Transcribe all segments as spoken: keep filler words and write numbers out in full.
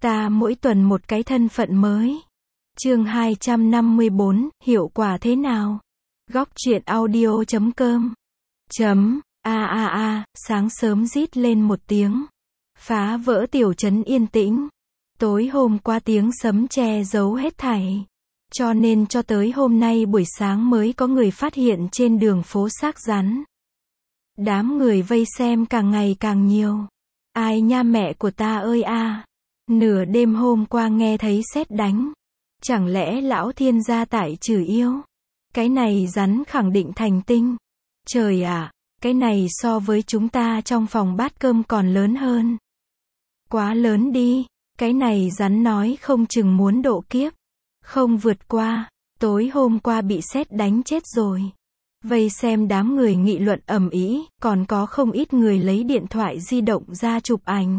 Ta mỗi tuần một cái thân phận mới. Chương hai trăm năm mươi bốn, hiệu quả thế nào? Góc truyện audio chấm com. Chấm, a a a, sáng sớm rít lên một tiếng. Phá vỡ tiểu trấn yên tĩnh. Tối hôm qua tiếng sấm che giấu hết thảy. Cho nên cho tới hôm nay buổi sáng mới có người phát hiện trên đường phố xác rắn. Đám người vây xem càng ngày càng nhiều. Ai nha mẹ của ta ơi a. À. Nửa đêm hôm qua nghe thấy sét đánh. Chẳng lẽ lão thiên gia tại trừ yêu? Cái này rắn khẳng định thành tinh. Trời ạ, à, cái này so với chúng ta trong phòng bát cơm còn lớn hơn. Quá lớn đi, cái này rắn nói không chừng muốn độ kiếp. Không vượt qua, tối hôm qua bị sét đánh chết rồi. Vây xem đám người nghị luận ầm ĩ, còn có không ít người lấy điện thoại di động ra chụp ảnh.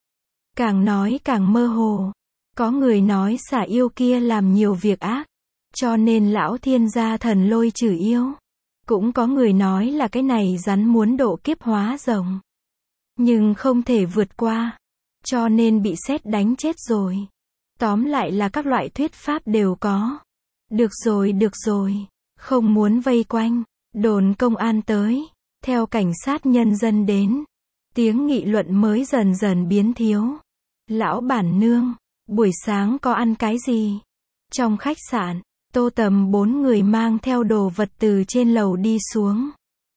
Càng nói càng mơ hồ. Có người nói xả yêu kia làm nhiều việc ác, cho nên lão thiên gia thần lôi trừ yêu. Cũng có người nói là cái này rắn muốn độ kiếp hóa rồng. Nhưng không thể vượt qua, cho nên bị sét đánh chết rồi. Tóm lại là các loại thuyết pháp đều có. Được rồi được rồi, không muốn vây quanh. Đồn công an tới, theo cảnh sát nhân dân đến. Tiếng nghị luận mới dần dần biến thiếu. Lão bản nương, buổi sáng có ăn cái gì? Trong khách sạn, Tô Tầm bốn người mang theo đồ vật từ trên lầu đi xuống.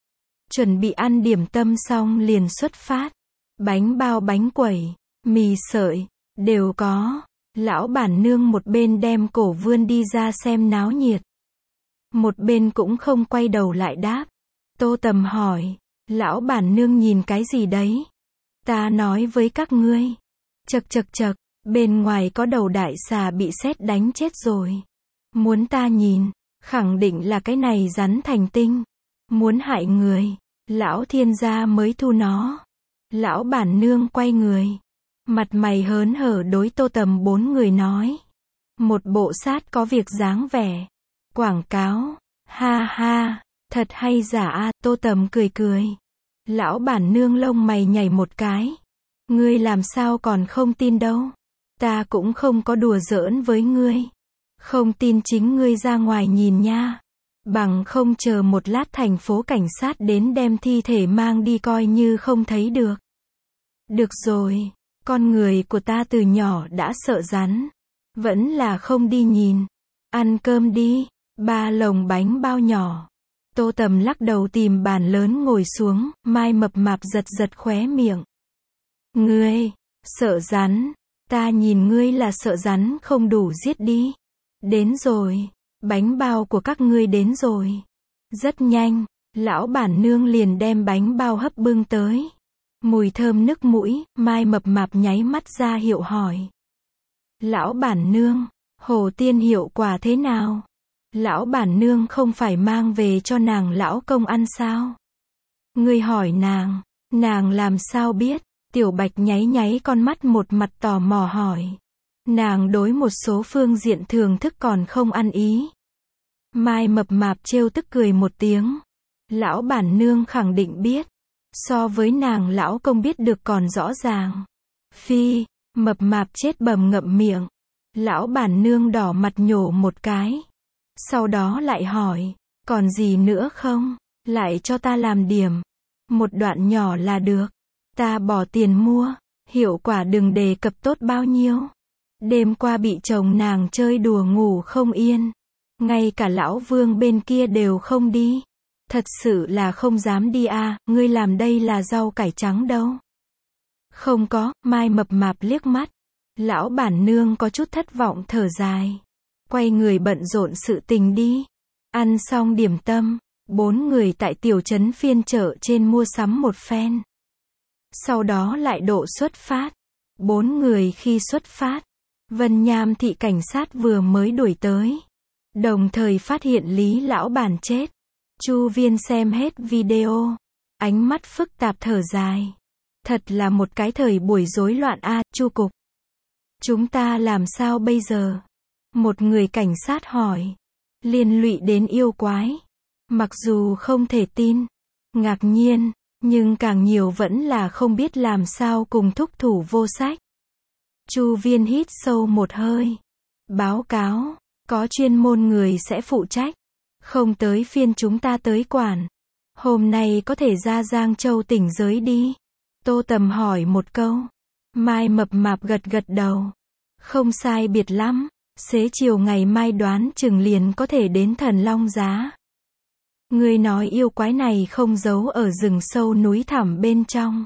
Chuẩn bị ăn điểm tâm xong liền xuất phát. Bánh bao bánh quẩy, mì sợi, đều có. Lão bản nương một bên đem cổ vươn đi ra xem náo nhiệt. Một bên cũng không quay đầu lại đáp. Tô Tầm hỏi, lão bản nương nhìn cái gì đấy? Ta nói với các ngươi. Chật chật chật, bên ngoài có đầu đại xà bị sét đánh chết rồi. Muốn ta nhìn, khẳng định là cái này rắn thành tinh. Muốn hại người, lão thiên gia mới thu nó. Lão bản nương quay người. Mặt mày hớn hở đối Tô Tầm bốn người nói. Một bộ sát có việc dáng vẻ. Quảng cáo, ha ha, thật hay giả a. Tô Tầm cười cười. Lão bản nương lông mày nhảy một cái. Ngươi làm sao còn không tin đâu. Ta cũng không có đùa giỡn với ngươi. Không tin chính ngươi ra ngoài nhìn nha. Bằng không chờ một lát thành phố cảnh sát đến đem thi thể mang đi coi như không thấy được. Được rồi, con người của ta từ nhỏ đã sợ rắn. Vẫn là không đi nhìn. Ăn cơm đi. Ba lồng bánh bao nhỏ. Tô Tầm lắc đầu tìm bàn lớn ngồi xuống, Mai mập mạp giật giật khóe miệng. Ngươi, sợ rắn, ta nhìn ngươi là sợ rắn không đủ giết đi. Đến rồi, bánh bao của các ngươi đến rồi. Rất nhanh, lão bản nương liền đem bánh bao hấp bưng tới. Mùi thơm nức mũi, Mai mập mạp nháy mắt ra hiệu hỏi. Lão bản nương, Hồ Tiên hiệu quả thế nào? Lão bản nương không phải mang về cho nàng lão công ăn sao? Ngươi hỏi nàng, nàng làm sao biết? Tiểu Bạch nháy nháy con mắt một mặt tò mò hỏi. Nàng đối một số phương diện thưởng thức còn không ăn ý. Mai mập mạp trêu tức cười một tiếng. Lão bản nương khẳng định biết. So với nàng lão công biết được còn rõ ràng. Phi, mập mạp chết bầm ngậm miệng. Lão bản nương đỏ mặt nhổ một cái. Sau đó lại hỏi, còn gì nữa không? Lại cho ta làm điểm. Một đoạn nhỏ là được. Ta bỏ tiền mua. Hiệu quả đừng đề cập tốt bao nhiêu. Đêm qua bị chồng nàng chơi đùa ngủ không yên. Ngay cả lão Vương bên kia đều không đi. Thật sự là không dám đi a. À, ngươi làm đây là rau cải trắng đâu. Không có, Mai mập mạp liếc mắt. Lão bản nương có chút thất vọng thở dài. Quay người bận rộn sự tình đi. Ăn xong điểm tâm, bốn người tại tiểu trấn phiên chợ trên mua sắm một phen. Sau đó lại độ xuất phát. Bốn người khi xuất phát, Vân Nham thị cảnh sát vừa mới đuổi tới. Đồng thời phát hiện Lý lão bản chết. Chu Viên xem hết video. Ánh mắt phức tạp thở dài. Thật là một cái thời buổi rối loạn a. Chu cục. Chúng ta làm sao bây giờ? Một người cảnh sát hỏi. Liên lụy đến yêu quái. Mặc dù không thể tin, ngạc nhiên, nhưng càng nhiều vẫn là không biết làm sao cùng thúc thủ vô sách. Chu Viên hít sâu một hơi. Báo cáo, có chuyên môn người sẽ phụ trách. Không tới phiên chúng ta tới quản. Hôm nay có thể ra Giang Châu tỉnh giới đi. Tô Tầm hỏi một câu. Mai Mập Mạp gật gật đầu. Không sai biệt lắm. Xế chiều ngày mai đoán chừng liền có thể đến Thần Long Giá. Ngươi nói yêu quái này không giấu ở rừng sâu núi thẳm bên trong.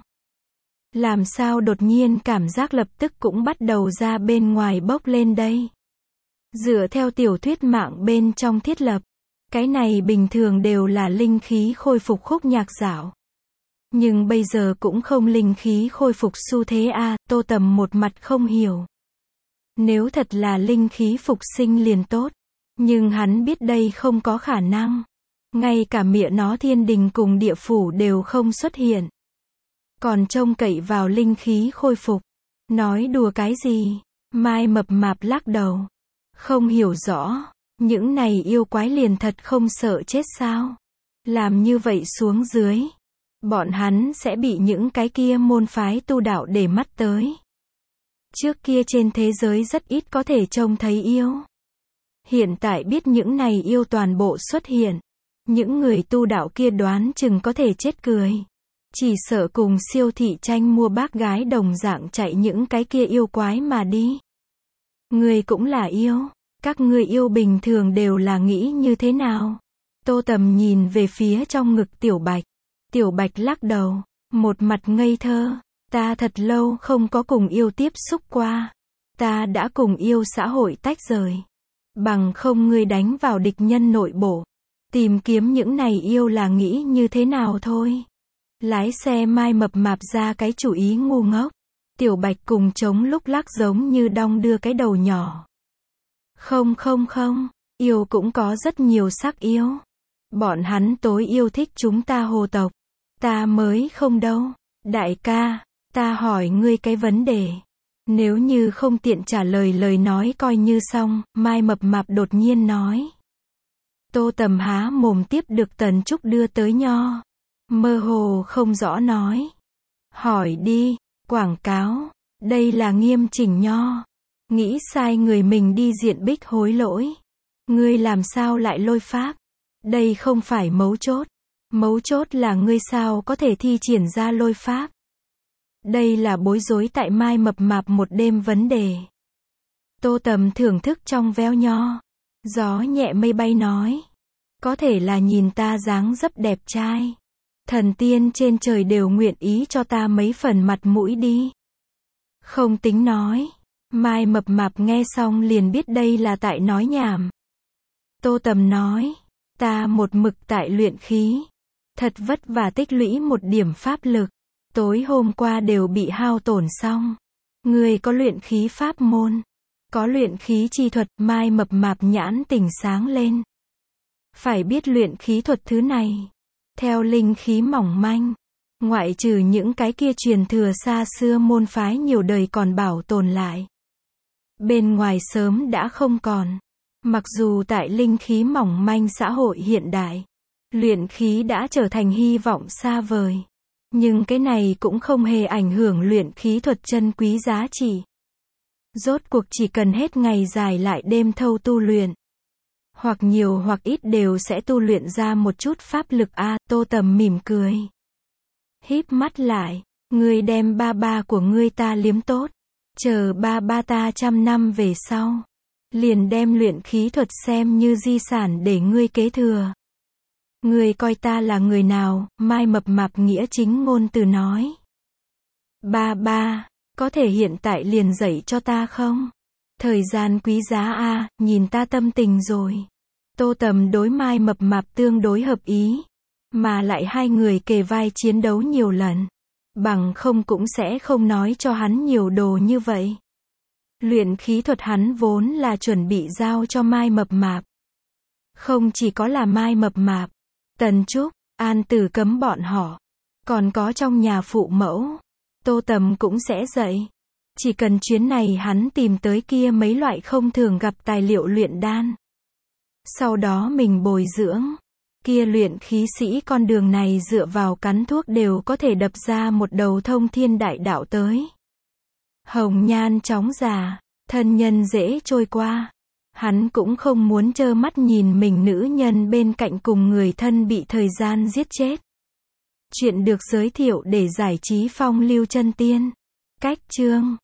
Làm sao đột nhiên cảm giác lập tức cũng bắt đầu ra bên ngoài bốc lên đây. Dựa theo tiểu thuyết mạng bên trong thiết lập, cái này bình thường đều là linh khí khôi phục khúc nhạc dạo. Nhưng bây giờ cũng không linh khí khôi phục xu thế a, à, Tô Tầm một mặt không hiểu. Nếu thật là linh khí phục sinh liền tốt, nhưng hắn biết đây không có khả năng. Ngay cả mịa nó thiên đình cùng địa phủ đều không xuất hiện. Còn trông cậy vào linh khí khôi phục. Nói đùa cái gì? Mai Mập Mạp lắc đầu. Không hiểu rõ. Những này yêu quái liền thật không sợ chết sao? Làm như vậy xuống dưới, bọn hắn sẽ bị những cái kia môn phái tu đạo để mắt tới. Trước kia trên thế giới rất ít có thể trông thấy yêu. Hiện tại biết những này yêu toàn bộ xuất hiện. Những người tu đạo kia đoán chừng có thể chết cười. Chỉ sợ cùng siêu thị tranh mua bác gái đồng dạng chạy những cái kia yêu quái mà đi. Người cũng là yêu. Các ngươi yêu bình thường đều là nghĩ như thế nào? Tô Tầm nhìn về phía trong ngực Tiểu Bạch. Tiểu Bạch lắc đầu. Một mặt ngây thơ. Ta thật lâu không có cùng yêu tiếp xúc qua. Ta đã cùng yêu xã hội tách rời. Bằng không ngươi đánh vào địch nhân nội bộ. Tìm kiếm những này yêu là nghĩ như thế nào thôi. Lái xe Mai Mập Mạp ra cái chủ ý ngu ngốc. Tiểu Bạch cùng chống lúc lắc giống như đong đưa cái đầu nhỏ. Không không không, yêu cũng có rất nhiều sắc yêu. Bọn hắn tối yêu thích chúng ta hồ tộc. Ta mới không đâu. Đại ca, ta hỏi ngươi cái vấn đề. Nếu như không tiện trả lời lời nói coi như xong, Mai Mập Mạp đột nhiên nói. Tô Tầm há mồm tiếp được Tần Trúc đưa tới nho. Mơ hồ không rõ nói. Hỏi đi, quảng cáo, đây là nghiêm chỉnh nho. Nghĩ sai người mình đi diện bích hối lỗi. Ngươi làm sao lại lôi pháp? Đây không phải mấu chốt. Mấu chốt là ngươi sao có thể thi triển ra lôi pháp. Đây là bối rối tại Mai Mập Mạp một đêm vấn đề. Tô Tầm thưởng thức trong veo nho. Gió nhẹ mây bay nói. Có thể là nhìn ta dáng dấp đẹp trai. Thần tiên trên trời đều nguyện ý cho ta mấy phần mặt mũi đi. Không tính nói. Mai Mập Mạp nghe xong liền biết đây là tại nói nhảm. Tô Tầm nói. Ta một mực tại luyện khí. Thật vất vả tích lũy một điểm pháp lực. Tối hôm qua đều bị hao tổn xong. Người có luyện khí pháp môn. Có luyện khí chi thuật. Mai Mập Mạp nhãn tỉnh sáng lên. Phải biết luyện khí thuật thứ này. Theo linh khí mỏng manh. Ngoại trừ những cái kia truyền thừa xa xưa môn phái nhiều đời còn bảo tồn lại. Bên ngoài sớm đã không còn. Mặc dù tại linh khí mỏng manh xã hội hiện đại, luyện khí đã trở thành hy vọng xa vời. Nhưng cái này cũng không hề ảnh hưởng luyện khí thuật chân quý giá trị. Rốt cuộc chỉ cần hết ngày dài lại đêm thâu tu luyện. Hoặc nhiều hoặc ít đều sẽ tu luyện ra một chút pháp lực a. À, Tô Tầm mỉm cười. Híp mắt lại. Ngươi đem ba ba của ngươi ta liếm tốt. Chờ ba ba ta trăm năm về sau. Liền đem luyện khí thuật xem như di sản để ngươi kế thừa. Ngươi coi ta là người nào? Mai Mập Mạp nghĩa chính ngôn từ nói. Ba ba, có thể hiện tại liền dạy cho ta không? Thời gian quý giá a, à, nhìn ta tâm tình rồi. Tô Tầm đối Mai Mập Mạp tương đối hợp ý. Mà lại hai người kề vai chiến đấu nhiều lần. Bằng không cũng sẽ không nói cho hắn nhiều đồ như vậy. Luyện khí thuật hắn vốn là chuẩn bị giao cho Mai Mập Mạp. Không chỉ có là Mai Mập Mạp, Tần Trúc, An Tử Cấm bọn họ. Còn có trong nhà phụ mẫu. Tô Tầm cũng sẽ dạy. Chỉ cần chuyến này hắn tìm tới kia mấy loại không thường gặp tài liệu luyện đan. Sau đó mình bồi dưỡng. Kia luyện khí sĩ con đường này dựa vào cắn thuốc đều có thể đập ra một đầu thông thiên đại đạo tới. Hồng nhan chóng già, thân nhân dễ trôi qua. Hắn cũng không muốn trơ mắt nhìn mình nữ nhân bên cạnh cùng người thân bị thời gian giết chết. Chuyện được giới thiệu để giải trí phong lưu chân tiên. Cách chương